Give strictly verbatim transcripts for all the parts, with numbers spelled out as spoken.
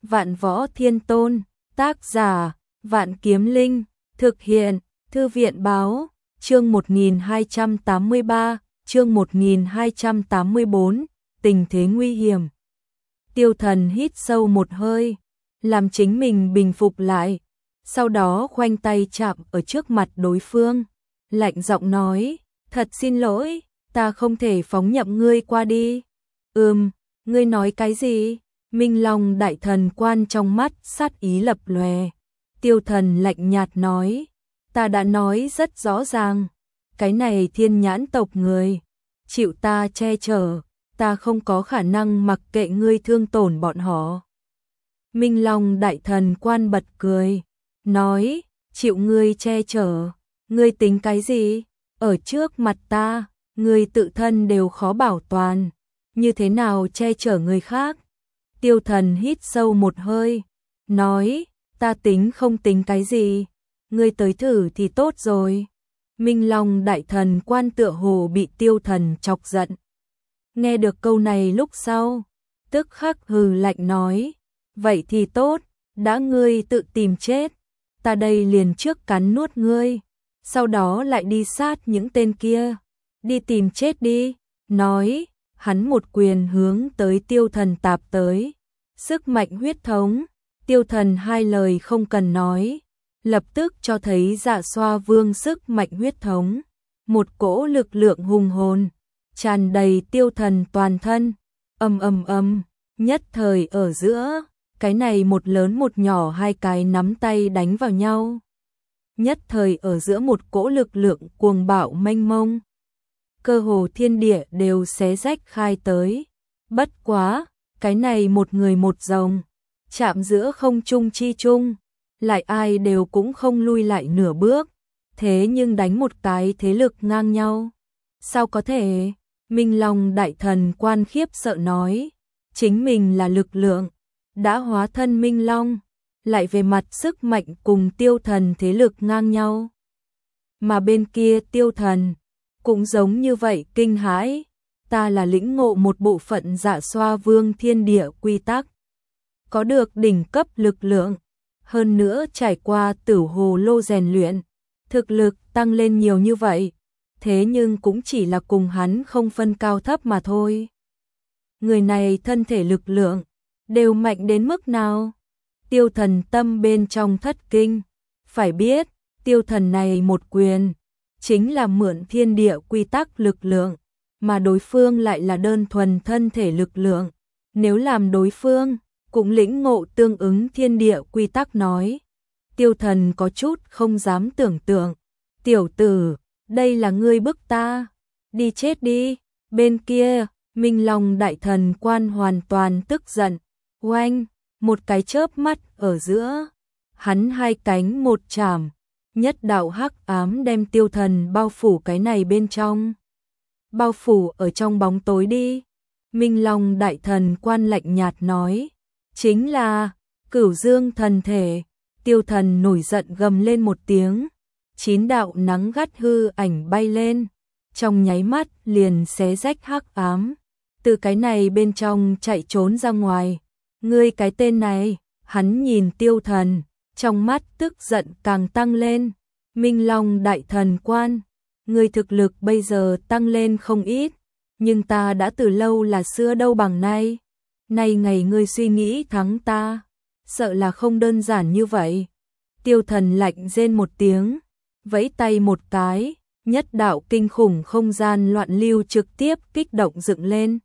Vạn Võ Thiên Tôn, tác giả, Vạn Kiếm Linh, thực hiện, Thư viện báo, chương một nghìn hai trăm tám mươi ba, chương một nghìn hai trăm tám mươi bốn, tình thế nguy hiểm. Tiêu Thần hít sâu một hơi, làm chính mình bình phục lại, sau đó khoanh tay chạm ở trước mặt đối phương, lạnh giọng nói, thật xin lỗi, ta không thể phóng nhậm ngươi qua đi. Ừm, ngươi nói cái gì? Minh Long đại thần quan trong mắt sát ý lập lòe. Tiêu Thần lạnh nhạt nói, ta đã nói rất rõ ràng, cái này thiên nhãn tộc người, chịu ta che chở, ta không có khả năng mặc kệ ngươi thương tổn bọn họ. Minh Long đại thần quan bật cười, nói, chịu ngươi che chở, ngươi tính cái gì? Ở trước mặt ta, ngươi tự thân đều khó bảo toàn, như thế nào che chở người khác? Tiêu Thần hít sâu một hơi, nói, ta tính không tính cái gì, ngươi tới thử thì tốt rồi. Minh Long đại thần quan tựa hồ bị Tiêu Thần chọc giận. Nghe được câu này lúc sau, tức khắc hừ lạnh nói, vậy thì tốt, đã ngươi tự tìm chết, ta đây liền trước cắn nuốt ngươi, sau đó lại đi sát những tên kia, đi tìm chết đi. Nói, hắn một quyền hướng tới Tiêu Thần tạp tới, sức mạnh huyết thống, Tiêu Thần hai lời không cần nói, lập tức cho thấy Dạ Xoa Vương sức mạnh huyết thống, một cỗ lực lượng hùng hồn, tràn đầy Tiêu Thần toàn thân, ầm ầm ầm, nhất thời ở giữa, cái này một lớn một nhỏ hai cái nắm tay đánh vào nhau. Nhất thời ở giữa một cỗ lực lượng cuồng bạo mênh mông, cơ hồ thiên địa đều xé rách khai tới. Bất quá, cái này một người một rồng, chạm giữa không trung chi trung, lại ai đều cũng không lui lại nửa bước, thế nhưng đánh một cái thế lực ngang nhau. Sao có thể? Minh Long đại thần quan khiếp sợ nói, chính mình là lực lượng, đã hóa thân Minh Long, lại về mặt sức mạnh cùng Tiêu Thần thế lực ngang nhau. Mà bên kia Tiêu Thần, cũng giống như vậy kinh hãi, ta là lĩnh ngộ một bộ phận Dạ Xoa Vương thiên địa quy tắc, có được đỉnh cấp lực lượng, hơn nữa trải qua Tử Hồ Lô rèn luyện, thực lực tăng lên nhiều như vậy, thế nhưng cũng chỉ là cùng hắn không phân cao thấp mà thôi. Người này thân thể lực lượng đều mạnh đến mức nào? Tiêu Thần tâm bên trong thất kinh, phải biết, Tiêu Thần này một quyền chính là mượn thiên địa quy tắc lực lượng, mà đối phương lại là đơn thuần thân thể lực lượng. Nếu làm đối phương cũng lĩnh ngộ tương ứng thiên địa quy tắc nói, Tiêu Thần có chút không dám tưởng tượng. Tiểu tử, đây là ngươi bức ta, đi chết đi. Bên kia, Minh Long đại thần quan hoàn toàn tức giận, oanh, một cái chớp mắt ở giữa, hắn hai cánh một chảm, nhất đạo hắc ám đem Tiêu Thần bao phủ cái này bên trong. Bao phủ ở trong bóng tối đi. Minh Long đại thần quan lạnh nhạt nói, chính là Cửu Dương thần thể. Tiêu Thần nổi giận gầm lên một tiếng, chín đạo nắng gắt hư ảnh bay lên, trong nháy mắt liền xé rách hắc ám, từ cái này bên trong chạy trốn ra ngoài. Ngươi cái tên này, hắn nhìn Tiêu Thần, trong mắt tức giận càng tăng lên. Minh Long đại thần quan, ngươi thực lực bây giờ tăng lên không ít, nhưng ta đã từ lâu là xưa đâu bằng nay. Nay ngày ngươi suy nghĩ thắng ta, sợ là không đơn giản như vậy. Tiêu Thần lạnh rên một tiếng, vẫy tay một cái, nhất đạo kinh khủng không gian loạn lưu trực tiếp kích động dựng lên.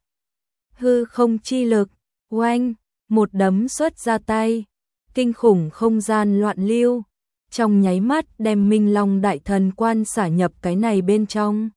Hư không chi lực, oanh, một đấm xuất ra tay, kinh khủng không gian loạn lưu, trong nháy mắt đem Minh Long đại thần quan xả nhập cái này bên trong.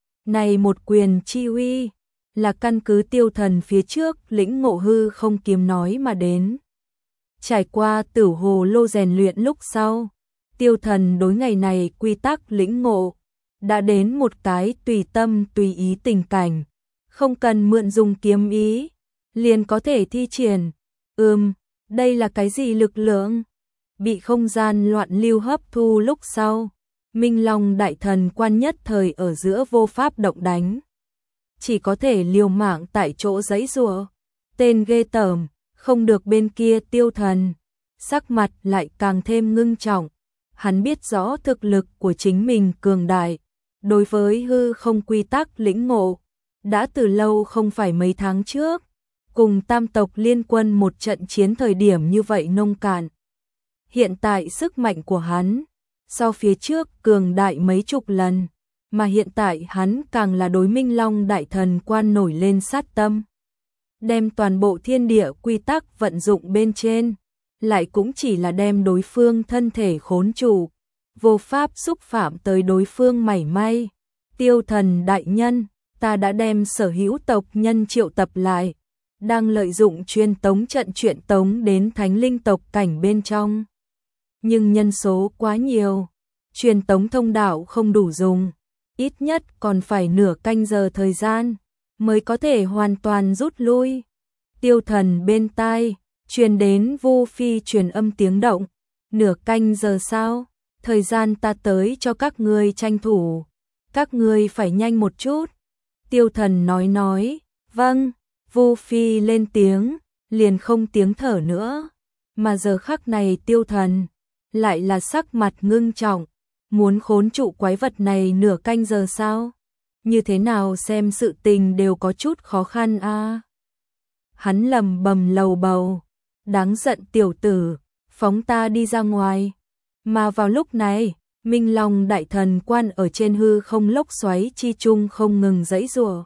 Này một quyền chi uy, là căn cứ Tiêu Thần phía trước lĩnh ngộ hư không kiếm nói mà đến. Trải qua Tử Hồ Lô rèn luyện lúc sau, Tiêu Thần đối ngày này quy tắc lĩnh ngộ, đã đến một cái tùy tâm tùy ý tình cảnh, không cần mượn dùng kiếm ý, liền có thể thi triển. Ừm, đây là cái gì lực lượng? Bị không gian loạn lưu hấp thu lúc sau, Minh Long đại thần quan nhất thời ở giữa vô pháp động đánh, chỉ có thể liều mạng tại chỗ giãy giụa. Tên ghê tởm, Không được bên kia Tiêu Thần, sắc mặt lại càng thêm ngưng trọng. Hắn biết rõ thực lực của chính mình cường đại, đối với hư không quy tắc lĩnh ngộ, đã từ lâu không phải mấy tháng trước, cùng tam tộc liên quân một trận chiến thời điểm như vậy nông cạn. Hiện tại sức mạnh của hắn, so phía trước cường đại mấy chục lần, mà hiện tại hắn càng là đối Minh Long Đại Thần Quan nổi lên sát tâm. Đem toàn bộ thiên địa quy tắc vận dụng bên trên, lại cũng chỉ là đem đối phương thân thể khốn trụ, vô pháp xúc phạm tới đối phương mảy may. Tiêu Thần đại nhân, ta đã đem sở hữu tộc nhân triệu tập lại, đang lợi dụng truyền tống trận truyền tống đến thánh linh tộc cảnh bên trong. Nhưng nhân số quá nhiều, truyền tống thông đạo không đủ dùng, ít nhất còn phải nửa canh giờ thời gian, mới có thể hoàn toàn rút lui. Tiêu Thần bên tai, truyền đến Vu Phi truyền âm tiếng động, nửa canh giờ sao, thời gian ta tới cho các ngươi tranh thủ, các ngươi phải nhanh một chút. Tiêu Thần nói nói, vâng, Vu Phi lên tiếng, liền không tiếng thở nữa, mà giờ khắc này Tiêu Thần lại là sắc mặt ngưng trọng, muốn khốn trụ quái vật này nửa canh giờ sao? Như thế nào xem sự tình đều có chút khó khăn a. À? Hắn lầm bầm lầu bầu, đáng giận tiểu tử, phóng ta đi ra ngoài. Mà vào lúc này, Minh Long Đại Thần Quan ở trên hư không lốc xoáy chi chung không ngừng giãy giụa.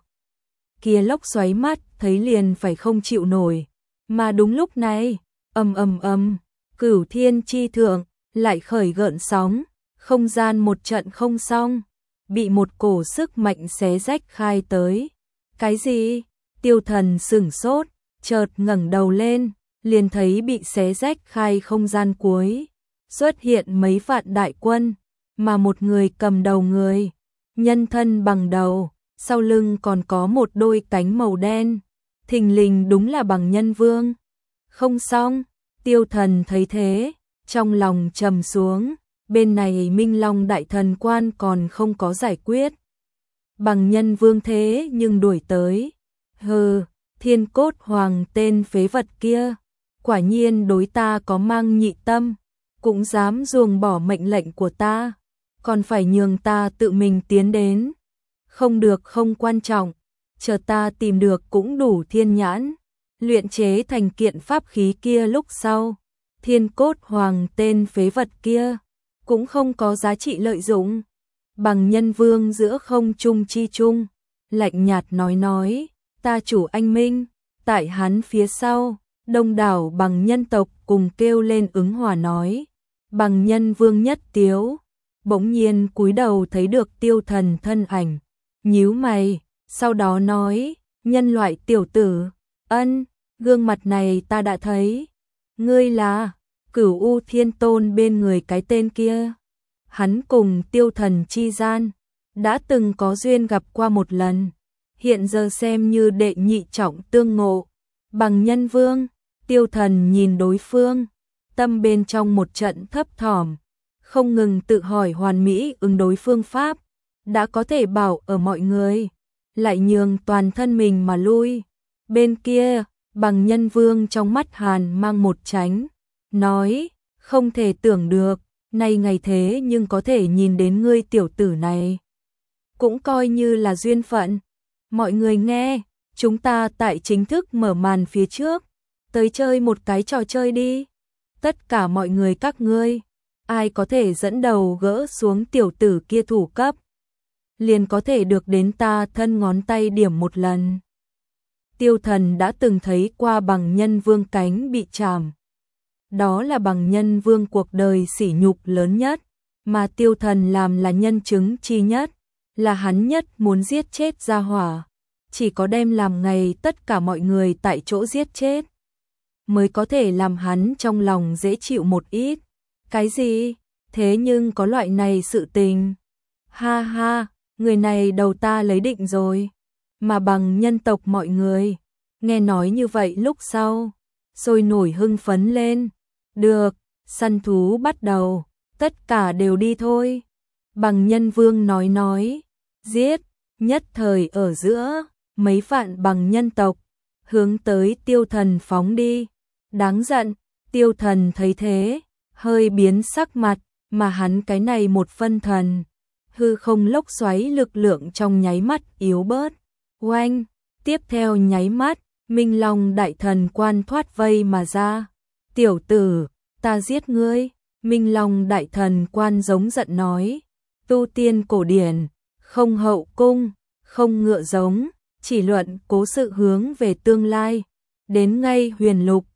Kia lốc xoáy mắt thấy liền phải không chịu nổi, mà đúng lúc này, ầm ầm ầm, Cửu Thiên chi thượng lại khởi gợn sóng, không gian một trận không xong, bị một cổ sức mạnh xé rách khai tới. Cái gì? Tiêu Thần sửng sốt, chợt ngẩng đầu lên, liền thấy bị xé rách khai không gian cuối, xuất hiện mấy vạn đại quân, mà một người cầm đầu người, nhân thân bằng đầu, sau lưng còn có một đôi cánh màu đen, thình lình đúng là Bằng Nhân Vương. Không xong, Tiêu Thần thấy thế, trong lòng trầm xuống, bên này Minh Long Đại Thần Quan còn không có giải quyết. Bằng Nhân Vương thế nhưng đuổi tới. Hừ, Thiên Cốt Hoàng tên phế vật kia, quả nhiên đối ta có mang nhị tâm, cũng dám ruồng bỏ mệnh lệnh của ta, còn phải nhường ta tự mình tiến đến. Không được, không quan trọng, chờ ta tìm được cũng đủ thiên nhãn, luyện chế thành kiện pháp khí kia lúc sau, Thiên Cốt Hoàng tên phế vật kia cũng không có giá trị lợi dụng. Bằng Nhân Vương giữa không trung chi trung, lạnh nhạt nói nói, ta chủ anh minh, tại hắn phía sau, đông đảo bằng nhân tộc cùng kêu lên ứng hòa nói. Bằng Nhân Vương nhất tiếu, bỗng nhiên cúi đầu thấy được Tiêu Thần thân ảnh, nhíu mày, sau đó nói, nhân loại tiểu tử, ân, gương mặt này ta đã thấy, ngươi là Cửu U Thiên Tôn bên người cái tên kia. Hắn cùng Tiêu Thần chi gian, đã từng có duyên gặp qua một lần, hiện giờ xem như đệ nhị trọng tương ngộ. Bằng Nhân Vương, Tiêu Thần nhìn đối phương, tâm bên trong một trận thấp thỏm, không ngừng tự hỏi hoàn mỹ ứng đối phương pháp, đã có thể bảo ở mọi người, lại nhường toàn thân mình mà lui. Bên kia, Bằng Nhân Vương trong mắt hàn mang một tránh, nói, không thể tưởng được, nay ngày thế nhưng có thể nhìn đến ngươi tiểu tử này. Cũng coi như là duyên phận. Mọi người nghe, chúng ta tại chính thức mở màn phía trước, tới chơi một cái trò chơi đi. Tất cả mọi người các ngươi, ai có thể dẫn đầu gỡ xuống tiểu tử kia thủ cấp, liền có thể được đến ta thân ngón tay điểm một lần. Tiêu Thần đã từng thấy qua Bằng Nhân Vương cánh bị chạm. Đó là Bằng Nhân Vương cuộc đời sỉ nhục lớn nhất, mà Tiêu Thần làm là nhân chứng chi nhất, là hắn nhất muốn giết chết gia hỏa, chỉ có đem làm ngày tất cả mọi người tại chỗ giết chết, mới có thể làm hắn trong lòng dễ chịu một ít. Cái gì? Thế nhưng có loại này sự tình. Ha ha, người này đầu ta lấy định rồi. Mà Bằng nhân tộc mọi người, nghe nói như vậy lúc sau, sôi nổi hưng phấn lên. Được, săn thú bắt đầu, tất cả đều đi thôi. Bằng Nhân Vương nói nói, giết, nhất thời ở giữa, mấy vạn bằng nhân tộc, hướng tới Tiêu Thần phóng đi. Đáng giận, Tiêu Thần thấy thế, hơi biến sắc mặt, mà hắn cái này một phân thần. Hư không lốc xoáy lực lượng trong nháy mắt yếu bớt. Oanh, tiếp theo nháy mắt, Minh Long đại thần quan thoát vây mà ra. Tiểu tử, ta giết ngươi. Minh Long đại thần quan giống giận nói. Tu tiên cổ điển, không hậu cung, không ngựa giống, chỉ luận cố sự hướng về tương lai. Đến ngay huyền lục,